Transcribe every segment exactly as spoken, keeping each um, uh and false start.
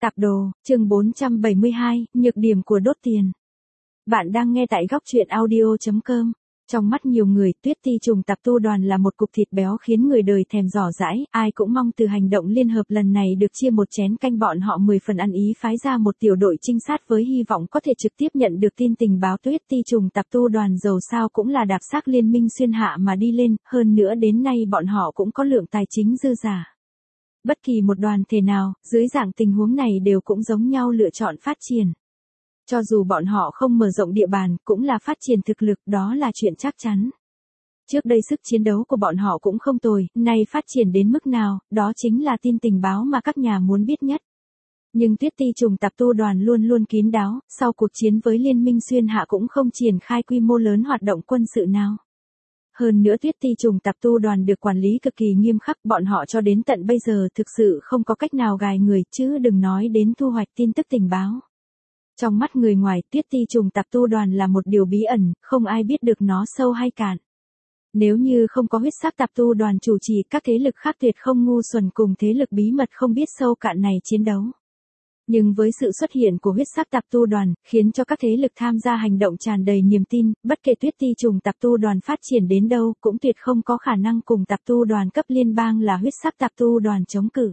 Tạp đồ, chương bốn trăm bảy mươi hai, nhược điểm của đốt tiền. Bạn đang nghe tại góc truyện audio chấm com. Trong mắt nhiều người, Tuyết Ti trùng tạp tu đoàn là một cục thịt béo khiến người đời thèm dò dãi, ai cũng mong từ hành động liên hợp lần này được chia một chén canh, bọn họ mười phần ăn ý phái ra một tiểu đội trinh sát với hy vọng có thể trực tiếp nhận được tin tình báo. Tuyết Ti trùng tạp tu đoàn dầu sao cũng là đạp xác liên minh xuyên hạ mà đi lên, hơn nữa đến nay bọn họ cũng có lượng tài chính dư giả. Bất kỳ một đoàn thể nào, dưới dạng tình huống này đều cũng giống nhau lựa chọn phát triển. Cho dù bọn họ không mở rộng địa bàn, cũng là phát triển thực lực, đó là chuyện chắc chắn. Trước đây sức chiến đấu của bọn họ cũng không tồi, nay phát triển đến mức nào, đó chính là tin tình báo mà các nhà muốn biết nhất. Nhưng Tuyết Ti trùng tạp tu đoàn luôn luôn kín đáo, sau cuộc chiến với Liên minh xuyên hạ cũng không triển khai quy mô lớn hoạt động quân sự nào. Hơn nữa Tuyết Ti trùng tạp tu đoàn được quản lý cực kỳ nghiêm khắc, bọn họ cho đến tận bây giờ thực sự không có cách nào gài người, chứ đừng nói đến thu hoạch tin tức tình báo. Trong mắt người ngoài, Tuyết Ti trùng tạp tu đoàn là một điều bí ẩn, không ai biết được nó sâu hay cạn. Nếu như không có huyết sắc tạp tu đoàn chủ trì, các thế lực khác tuyệt không ngu xuẩn cùng thế lực bí mật không biết sâu cạn này chiến đấu. Nhưng với sự xuất hiện của huyết sắc tạp tu đoàn, khiến cho các thế lực tham gia hành động tràn đầy niềm tin, bất kể Tuyết Ti trùng tạp tu đoàn phát triển đến đâu cũng tuyệt không có khả năng cùng tạp tu đoàn cấp liên bang là huyết sắc tạp tu đoàn chống cự.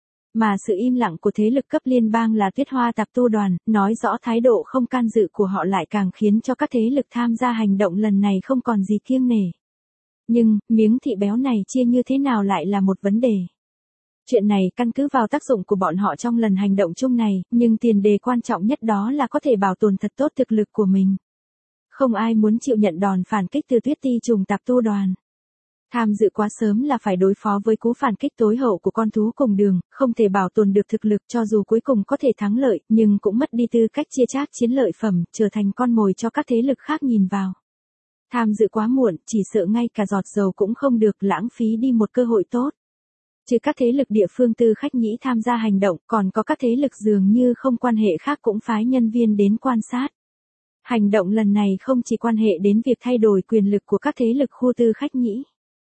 Mà sự im lặng của thế lực cấp liên bang là Tuyết Hoa tạp tu đoàn, nói rõ thái độ không can dự của họ lại càng khiến cho các thế lực tham gia hành động lần này không còn gì kiêng nể. Nhưng, miếng thịt béo này chia như thế nào lại là một vấn đề. Chuyện này căn cứ vào tác dụng của bọn họ trong lần hành động chung này, nhưng tiền đề quan trọng nhất đó là có thể bảo tồn thật tốt thực lực của mình. Không ai muốn chịu nhận đòn phản kích từ Tuyết Ti trùng tạp tu đoàn. Tham dự quá sớm là phải đối phó với cú phản kích tối hậu của con thú cùng đường, không thể bảo tồn được thực lực, cho dù cuối cùng có thể thắng lợi, nhưng cũng mất đi tư cách chia chác chiến lợi phẩm, trở thành con mồi cho các thế lực khác nhìn vào. Tham dự quá muộn, chỉ sợ ngay cả giọt dầu cũng không được, lãng phí đi một cơ hội tốt. Trừ các thế lực địa phương tư khách nhĩ tham gia hành động, còn có các thế lực dường như không quan hệ khác cũng phái nhân viên đến quan sát. Hành động lần này không chỉ quan hệ đến việc thay đổi quyền lực của các thế lực khu tư khách nhĩ.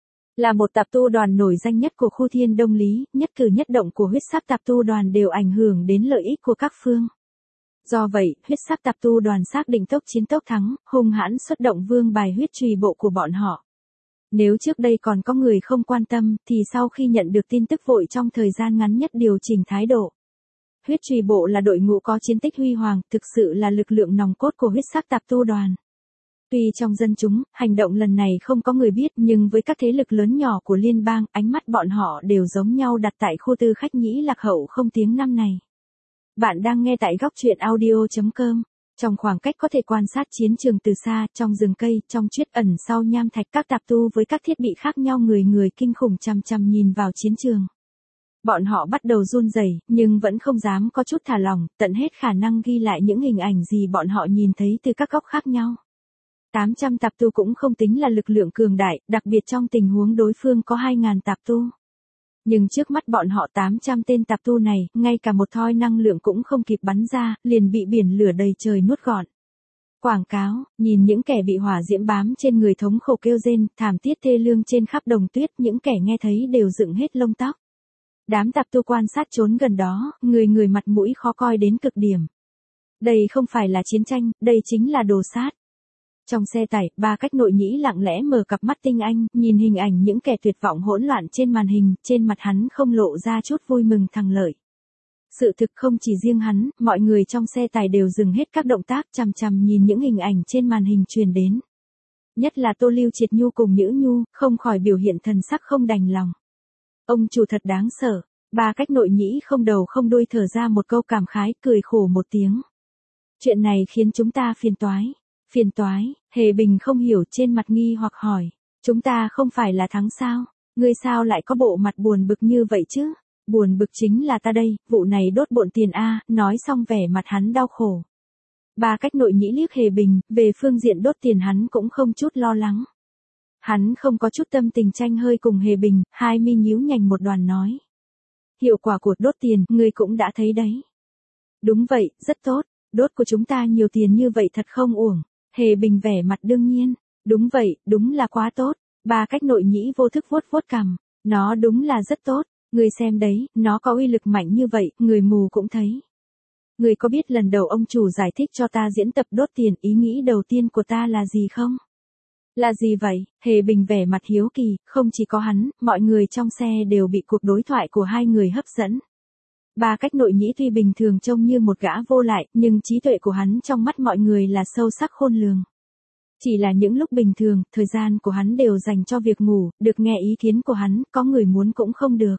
Là một tạp tu đoàn nổi danh nhất của khu Thiên Đông Lý, nhất cử nhất động của huyết sắc tạp tu đoàn đều ảnh hưởng đến lợi ích của các phương. Do vậy, huyết sắc tạp tu đoàn xác định tốc chiến tốc thắng, hung hãn xuất động vương bài huyết trùy bộ của bọn họ. Nếu trước đây còn có người không quan tâm, thì sau khi nhận được tin tức vội trong thời gian ngắn nhất điều chỉnh thái độ. Huyết trùy bộ là đội ngũ có chiến tích huy hoàng, thực sự là lực lượng nòng cốt của huyết sắc tạp tu đoàn. Tuy trong dân chúng, hành động lần này không có người biết, nhưng với các thế lực lớn nhỏ của liên bang, ánh mắt bọn họ đều giống nhau đặt tại khu tư khách nhĩ lạc hậu không tiếng năm này. Bạn đang nghe tại góc truyện audio chấm com. Trong khoảng cách có thể quan sát chiến trường từ xa, trong rừng cây, trong truyết ẩn sau nham thạch, các tạp tu với các thiết bị khác nhau người người kinh khủng chằm chằm nhìn vào chiến trường. Bọn họ bắt đầu run rẩy, nhưng vẫn không dám có chút thả lỏng, tận hết khả năng ghi lại những hình ảnh gì bọn họ nhìn thấy từ các góc khác nhau. tám trăm tạp tu cũng không tính là lực lượng cường đại, đặc biệt trong tình huống đối phương có hai nghìn tạp tu. Nhưng trước mắt bọn họ tám trăm tên tạp tu này, ngay cả một thoi năng lượng cũng không kịp bắn ra, liền bị biển lửa đầy trời nuốt gọn. Quảng cáo, nhìn những kẻ bị hỏa diễm bám trên người thống khổ kêu rên, thảm thiết thê lương trên khắp đồng tuyết, những kẻ nghe thấy đều dựng hết lông tóc. Đám tạp tu quan sát trốn gần đó, người người mặt mũi khó coi đến cực điểm. Đây không phải là chiến tranh, đây chính là đồ sát. Trong xe tải, Ba Cách Nội Nhĩ lặng lẽ mở cặp mắt tinh anh, nhìn hình ảnh những kẻ tuyệt vọng hỗn loạn trên màn hình, trên mặt hắn không lộ ra chút vui mừng thắng lợi. Sự thực không chỉ riêng hắn, mọi người trong xe tải đều dừng hết các động tác chằm chằm nhìn những hình ảnh trên màn hình truyền đến. Nhất là Tô Lưu Triệt Nhu cùng Nhữ Nhu, không khỏi biểu hiện thần sắc không đành lòng. Ông chủ thật đáng sợ, Ba Cách Nội Nhĩ không đầu không đuôi thở ra một câu cảm khái, cười khổ một tiếng. Chuyện này khiến chúng ta phiền toái. Phiền toái, Hề Bình không hiểu, trên mặt nghi hoặc hỏi. Chúng ta không phải là thắng sao? Ngươi sao lại có bộ mặt buồn bực như vậy chứ? Buồn bực chính là ta đây, vụ này đốt bộn tiền a. Nói xong vẻ mặt hắn đau khổ. Ba Cách Nội Nhĩ liếc Hề Bình, về phương diện đốt tiền hắn cũng không chút lo lắng. Hắn không có chút tâm tình tranh hơi cùng Hề Bình, hai mi nhíu nhành một đoàn nói. Hiệu quả của đốt tiền, ngươi cũng đã thấy đấy. Đúng vậy, rất tốt, đốt của chúng ta nhiều tiền như vậy thật không uổng. Hề Bình vẻ mặt đương nhiên, đúng vậy, đúng là quá tốt. Ba Cách Nội Nhĩ vô thức vuốt vuốt cằm, nó đúng là rất tốt, ngươi xem đấy, nó có uy lực mạnh như vậy, người mù cũng thấy. Người có biết lần đầu ông chủ giải thích cho ta diễn tập đốt tiền ý nghĩ đầu tiên của ta là gì không? Là gì vậy? Hề Bình vẻ mặt hiếu kỳ, không chỉ có hắn, mọi người trong xe đều bị cuộc đối thoại của hai người hấp dẫn. Ba Cách Nội Nhĩ tuy bình thường trông như một gã vô lại, nhưng trí tuệ của hắn trong mắt mọi người là sâu sắc khôn lường. Chỉ là những lúc bình thường, thời gian của hắn đều dành cho việc ngủ, được nghe ý kiến của hắn, có người muốn cũng không được.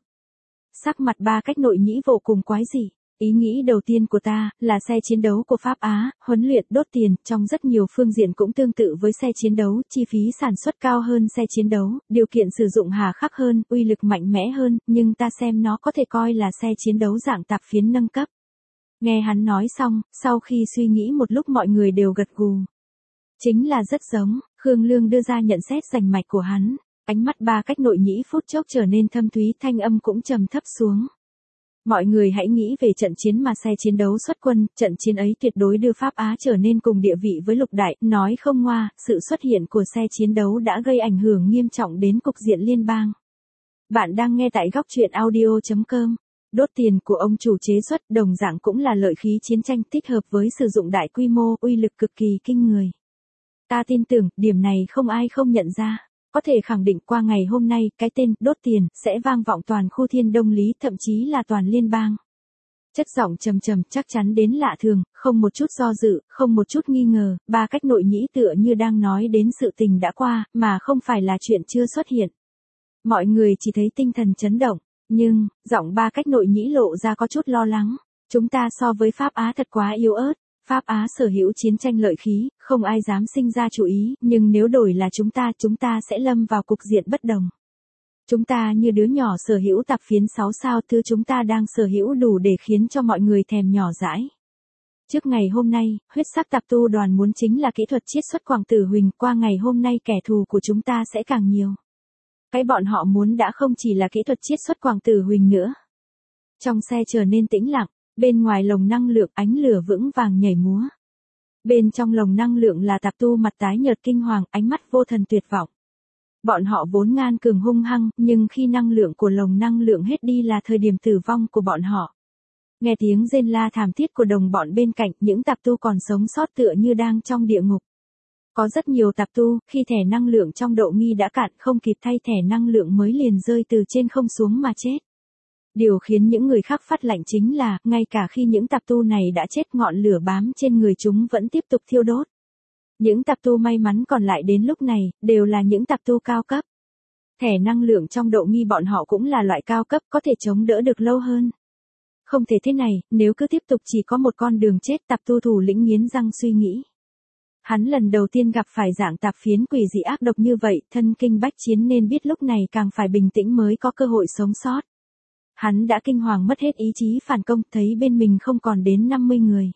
Sắc mặt Ba Cách Nội Nhĩ vô cùng quái dị. Ý nghĩ đầu tiên của ta, là xe chiến đấu của Pháp Á, huấn luyện đốt tiền, trong rất nhiều phương diện cũng tương tự với xe chiến đấu, chi phí sản xuất cao hơn xe chiến đấu, điều kiện sử dụng hà khắc hơn, uy lực mạnh mẽ hơn, nhưng ta xem nó có thể coi là xe chiến đấu dạng tạp phiến nâng cấp. Nghe hắn nói xong, sau khi suy nghĩ một lúc mọi người đều gật gù. Chính là rất giống, Khương Lương đưa ra nhận xét rành mạch của hắn, ánh mắt Ba Cách Nội Nhĩ phút chốc trở nên thâm thúy, thanh âm cũng trầm thấp xuống. Mọi người hãy nghĩ về trận chiến mà xe chiến đấu xuất quân, trận chiến ấy tuyệt đối đưa Pháp Á trở nên cùng địa vị với lục đại, nói không ngoa, sự xuất hiện của xe chiến đấu đã gây ảnh hưởng nghiêm trọng đến cục diện liên bang. Bạn đang nghe tại góc truyện audio chấm com. Đốt tiền của ông chủ chế xuất đồng dạng cũng là lợi khí chiến tranh thích hợp với sử dụng đại quy mô, uy lực cực kỳ kinh người. Ta tin tưởng, điểm này không ai không nhận ra. Có thể khẳng định qua ngày hôm nay, cái tên đốt tiền sẽ vang vọng toàn khu Thiên Đông Lý, thậm chí là toàn liên bang. Chất giọng trầm trầm chắc chắn đến lạ thường, không một chút do dự, không một chút nghi ngờ, Ba Cách Nội Nhĩ tựa như đang nói đến sự tình đã qua, mà không phải là chuyện chưa xuất hiện. Mọi người chỉ thấy tinh thần chấn động, nhưng, giọng Ba Cách Nội Nhĩ lộ ra có chút lo lắng. Chúng ta so với Pháp Á thật quá yếu ớt. Pháp Á sở hữu chiến tranh lợi khí, không ai dám sinh ra chú ý, nhưng nếu đổi là chúng ta, chúng ta sẽ lâm vào cục diện bất đồng. Chúng ta như đứa nhỏ sở hữu tạp phiến sáu sao, thứ chúng ta đang sở hữu đủ để khiến cho mọi người thèm nhỏ dãi. Trước ngày hôm nay, huyết sắc tạp tu đoàn muốn chính là kỹ thuật chiết xuất quảng tử huỳnh, qua ngày hôm nay kẻ thù của chúng ta sẽ càng nhiều. Cái bọn họ muốn đã không chỉ là kỹ thuật chiết xuất quảng tử huỳnh nữa. Trong xe trở nên tĩnh lặng. Bên ngoài lồng năng lượng ánh lửa vững vàng nhảy múa. Bên trong lồng năng lượng là tạp tu mặt tái nhợt kinh hoàng, ánh mắt vô thần tuyệt vọng. Bọn họ vốn ngan cường hung hăng, nhưng khi năng lượng của lồng năng lượng hết đi là thời điểm tử vong của bọn họ. Nghe tiếng rên la thảm thiết của đồng bọn bên cạnh, những tạp tu còn sống sót tựa như đang trong địa ngục. Có rất nhiều tạp tu, khi thẻ năng lượng trong độ nghi đã cạn không kịp thay thẻ năng lượng mới liền rơi từ trên không xuống mà chết. Điều khiến những người khác phát lạnh chính là, ngay cả khi những tạp tu này đã chết ngọn lửa bám trên người chúng vẫn tiếp tục thiêu đốt. Những tạp tu may mắn còn lại đến lúc này, đều là những tạp tu cao cấp. Thẻ năng lượng trong độ nghi bọn họ cũng là loại cao cấp có thể chống đỡ được lâu hơn. Không thể thế này, nếu cứ tiếp tục chỉ có một con đường chết, tạp tu thủ lĩnh nghiến răng suy nghĩ. Hắn lần đầu tiên gặp phải dạng tạp phiến quỷ dị ác độc như vậy, thân kinh bách chiến nên biết lúc này càng phải bình tĩnh mới có cơ hội sống sót. Hắn đã kinh hoàng mất hết ý chí phản công, thấy bên mình không còn đến năm mươi người.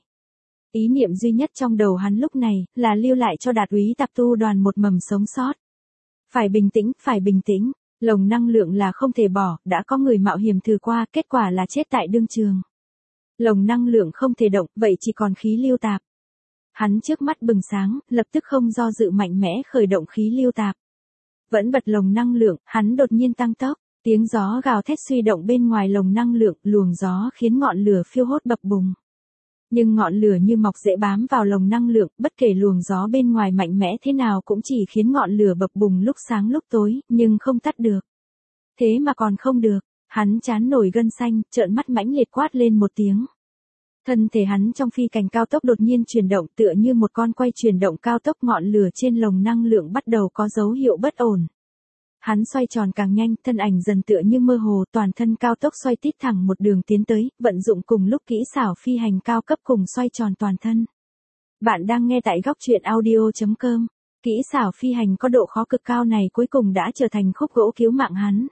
Ý niệm duy nhất trong đầu hắn lúc này, là lưu lại cho Đạt úy tạp tu đoàn một mầm sống sót. Phải bình tĩnh, phải bình tĩnh, lồng năng lượng là không thể bỏ, đã có người mạo hiểm thử qua, kết quả là chết tại đương trường. Lồng năng lượng không thể động, vậy chỉ còn khí lưu tạp. Hắn trước mắt bừng sáng, lập tức không do dự mạnh mẽ khởi động khí lưu tạp. Vẫn bật lồng năng lượng, hắn đột nhiên tăng tốc. Tiếng gió gào thét suy động bên ngoài lồng năng lượng, luồng gió khiến ngọn lửa phiêu hốt bập bùng. Nhưng ngọn lửa như mọc dễ bám vào lồng năng lượng, bất kể luồng gió bên ngoài mạnh mẽ thế nào cũng chỉ khiến ngọn lửa bập bùng lúc sáng lúc tối, nhưng không tắt được. Thế mà còn không được, hắn chán nổi gân xanh, trợn mắt mãnh liệt quát lên một tiếng. Thân thể hắn trong phi cảnh cao tốc đột nhiên chuyển động tựa như một con quay chuyển động cao tốc, ngọn lửa trên lồng năng lượng bắt đầu có dấu hiệu bất ổn. Hắn xoay tròn càng nhanh, thân ảnh dần tựa như mơ hồ, toàn thân cao tốc xoay tít thẳng một đường tiến tới, vận dụng cùng lúc kỹ xảo phi hành cao cấp cùng xoay tròn toàn thân. Bạn đang nghe tại góc truyện audio chấm com. Kỹ xảo phi hành có độ khó cực cao này cuối cùng đã trở thành khúc gỗ cứu mạng hắn.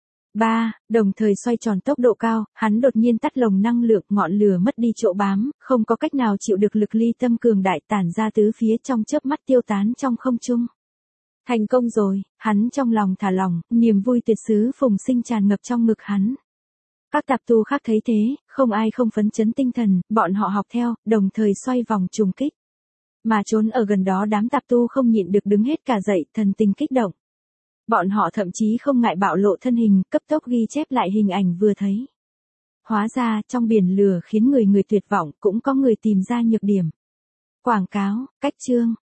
ba. Đồng thời xoay tròn tốc độ cao, hắn đột nhiên tắt lồng năng lượng, ngọn lửa mất đi chỗ bám, không có cách nào chịu được lực ly tâm cường đại tản ra tứ phía, trong chớp mắt tiêu tán trong không trung. Thành công rồi, hắn trong lòng thả lỏng, niềm vui tuyệt xứ phùng sinh tràn ngập trong ngực hắn. Các tạp tu khác thấy thế, không ai không phấn chấn tinh thần, bọn họ học theo, đồng thời xoay vòng trùng kích. Mà trốn ở gần đó đám tạp tu không nhịn được đứng hết cả dậy, thần tình kích động. Bọn họ thậm chí không ngại bạo lộ thân hình, cấp tốc ghi chép lại hình ảnh vừa thấy. Hóa ra, trong biển lửa khiến người người tuyệt vọng cũng có người tìm ra nhược điểm. Quảng cáo, cách chương.